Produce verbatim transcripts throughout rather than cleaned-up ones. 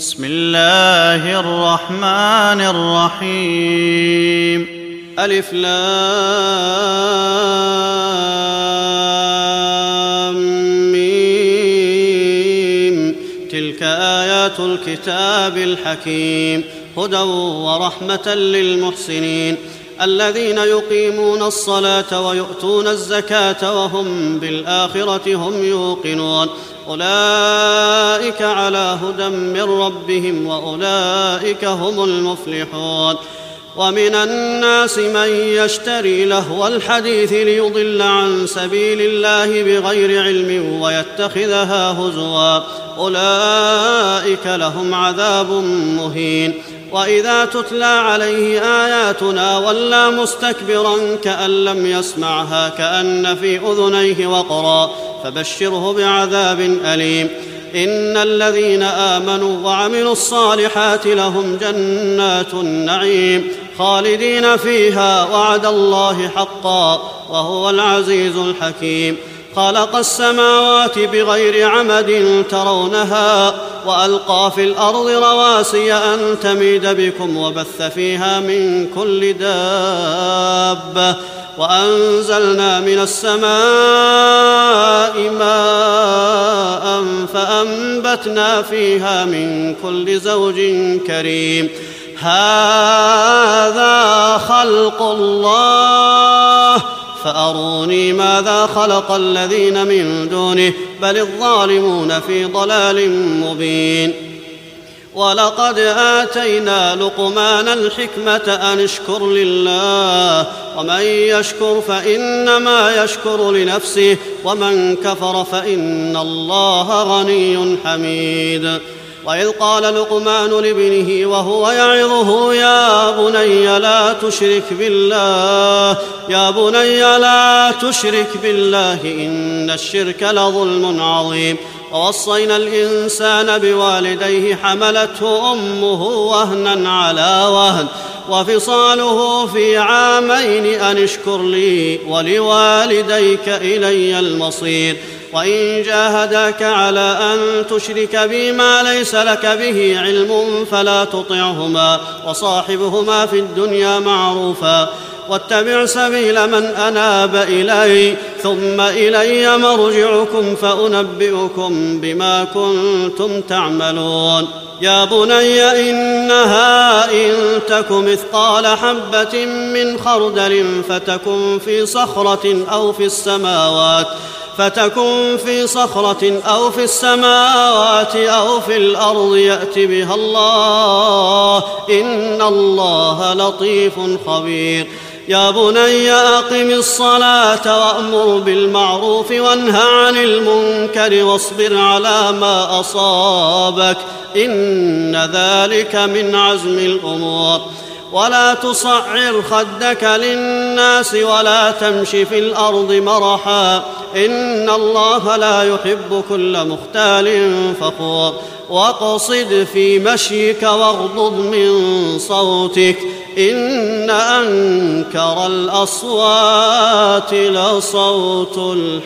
بسم الله الرحمن الرحيم. ألف لام ميم. تلك آيات الكتاب الحكيم، هدى ورحمة للمحسنين الذين يقيمون الصلاة ويؤتون الزكاة وهم بالآخرة هم يوقنون، أولئك على هدى من ربهم وأولئك هم المفلحون. ومن الناس من يشتري لهو الحديث ليضل عن سبيل الله بغير علم ويتخذها هزوا، أولئك لهم عذاب مهين. وإذا تتلى عليه آياتنا ولى مستكبرا كأن لم يسمعها كأن في أذنيه وقرا، فبشره بعذاب أليم. إن الذين آمنوا وعملوا الصالحات لهم جنات النعيم خالدين فيها، وعد الله حقا وهو العزيز الحكيم. خلق السماوات بغير عمد ترونها وألقى في الأرض رواسي أن تميد بكم وبث فيها من كل دابة، وأنزلنا من السماء ماء فأنبتنا فيها من كل زوج كريم. هذا خلق الله فأروني ماذا خلق الذين من دونه بل الظالمون في ضلال مبين. ولقد آتينا لقمان الحكمة أن اشكر لله، ومن يشكر فإنما يشكر لنفسه ومن كفر فإن الله غني حميد. وإذ قال لقمان لابنه وهو يعظه يا بني لا تشرك بالله يا بني لا تشرك بالله إن الشرك لظلم عظيم. ووصينا الإنسان بوالديه حملته أمه وهنا على وهن وفصاله في عامين أن اشكر لي ولوالديك إلي المصير. وإن جاهداك على أن تشرك بي ما ليس لك به علم فلا تطعهما وصاحبهما في الدنيا معروفا، واتبع سبيل من أناب إلي ثم إلي مرجعكم فأنبئكم بما كنتم تعملون. يا بني إنها إن تك مثقال حبة من خردل فتكن في صخرة أو في السماوات فتكن في صخرة أو في السماوات أو في الأرض يأت بها الله إن الله لطيف خبير. يا بني أقم الصلاة وأمر بالمعروف وانه عن المنكر واصبر على ما أصابك إن ذلك من عزم الأمور. ولا تصعر خدك للناس ولا تمش في الأرض مرحا إن الله لا يحب كل مختال فخور. واقصد في مشيك واغضض من صوتك إن أنكر الأصوات لصوت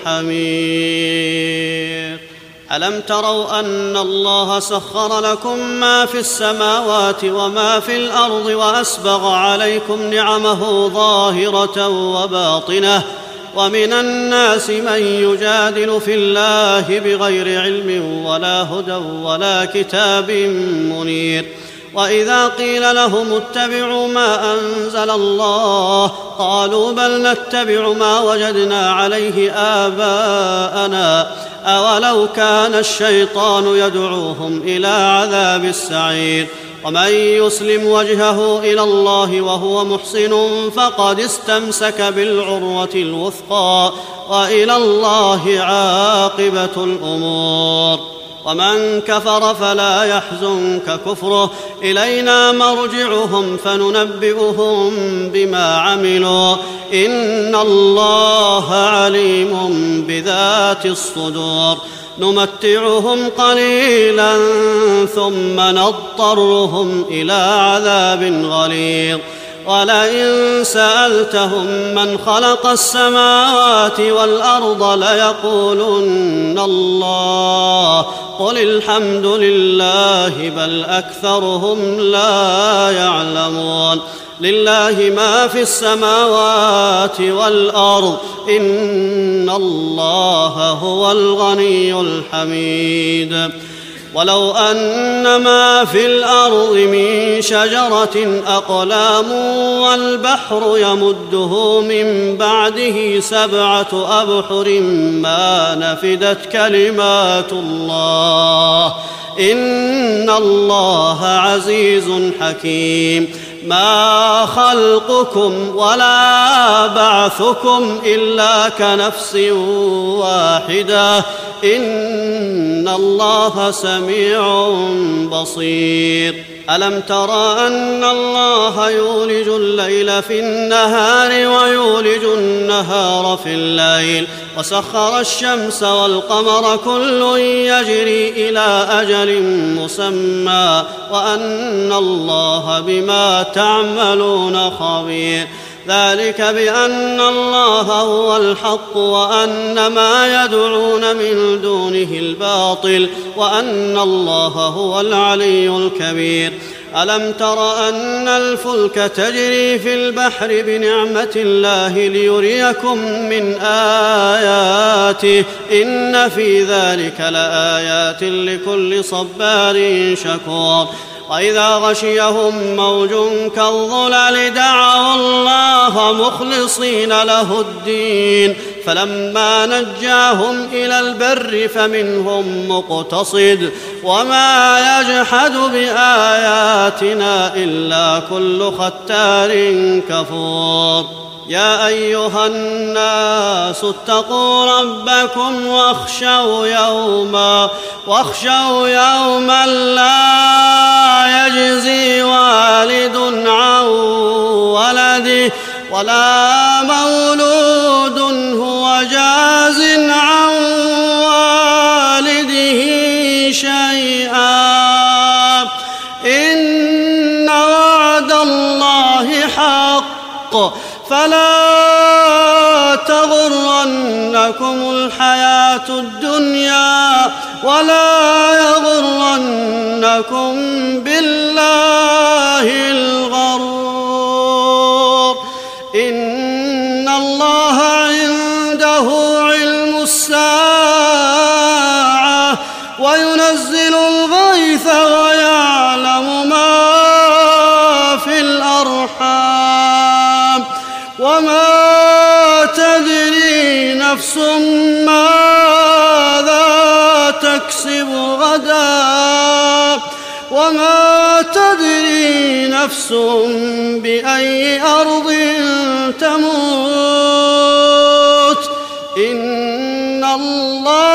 الحمير. ألم تروا أن الله سخر لكم ما في السماوات وما في الأرض وأسبغ عليكم نعمه ظاهرة وباطنة، ومن الناس من يجادل في الله بغير علم ولا هدى ولا كتاب منير. وإذا قيل لهم اتبعوا ما أنزل الله قالوا بل نتبع ما وجدنا عليه آباءنا أولو كان الشيطان يدعوهم إلى عذاب السعير. ومن يسلم وجهه إلى الله وهو محسن فقد استمسك بالعروة الوثقى وإلى الله عاقبة الأمور. ومن كفر فلا يحزنك كفره إلينا مرجعهم فننبئهم بما عملوا إن الله عليم بذات الصدور. نمتعهم قليلا ثم نضطرهم إلى عذاب غليظ. ولئن سألتهم من خلق السماوات والأرض ليقولن الله قل الحمد لله بل أكثرهم لا يعلمون لله ما في السماوات والأرض إن الله هو الغني الحميد ولو أن ما في الأرض من شجرة أقلام والبحر يمده من بعده سبعة أبحر ما نفدت كلمات الله إن الله عزيز حكيم ما خلقكم ولا بعثكم إلا كنفس واحدة إن الله سميع بصير ألم تر أن الله يولج الليل في النهار ويولج النهار في الليل وسخر الشمس والقمر كل يجري إلى أجل مسمى وأن الله بما تعملون خبير ذلك بأن الله هو الحق وأن ما يدعون من دونه الباطل وأن الله هو العلي الكبير ألم تر أن الفلك تجري في البحر بنعمة الله ليريكم من آياته إن في ذلك لآيات لكل صبار شكور وإذا غشيهم موج كالظلل دعوا الله مخلصين له الدين فلما نجاهم إلى البر فمنهم مقتصد وما يجحد بآياتنا إلا كل ختار كفور يا أيها الناس اتقوا ربكم واخشوا يوما واخشوا يوما لا يجزي والد عن ولده ولا مولود هو جاز عن والده شيئا إن وعد الله حق فلا تغرنكم الحياة الدنيا ولا يغرنكم بالله الغرور إن الله عنده علم الساعة وينزل الغيث ويعلم ما في الأرحام وما تدري نفس ماذا تكسب غدا وما تدري نفس بأي أرض تموت إن الله